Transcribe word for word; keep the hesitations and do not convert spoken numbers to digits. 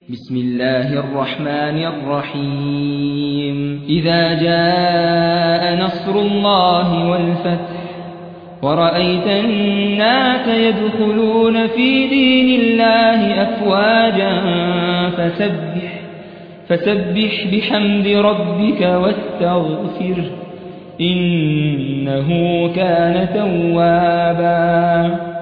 بسم الله الرحمن الرحيم إذا جاء نصر الله والفتح ورأيت الناس يدخلون في دين الله أفواجا فسبح, فسبح بحمد ربك واستغفره إنه كان توابا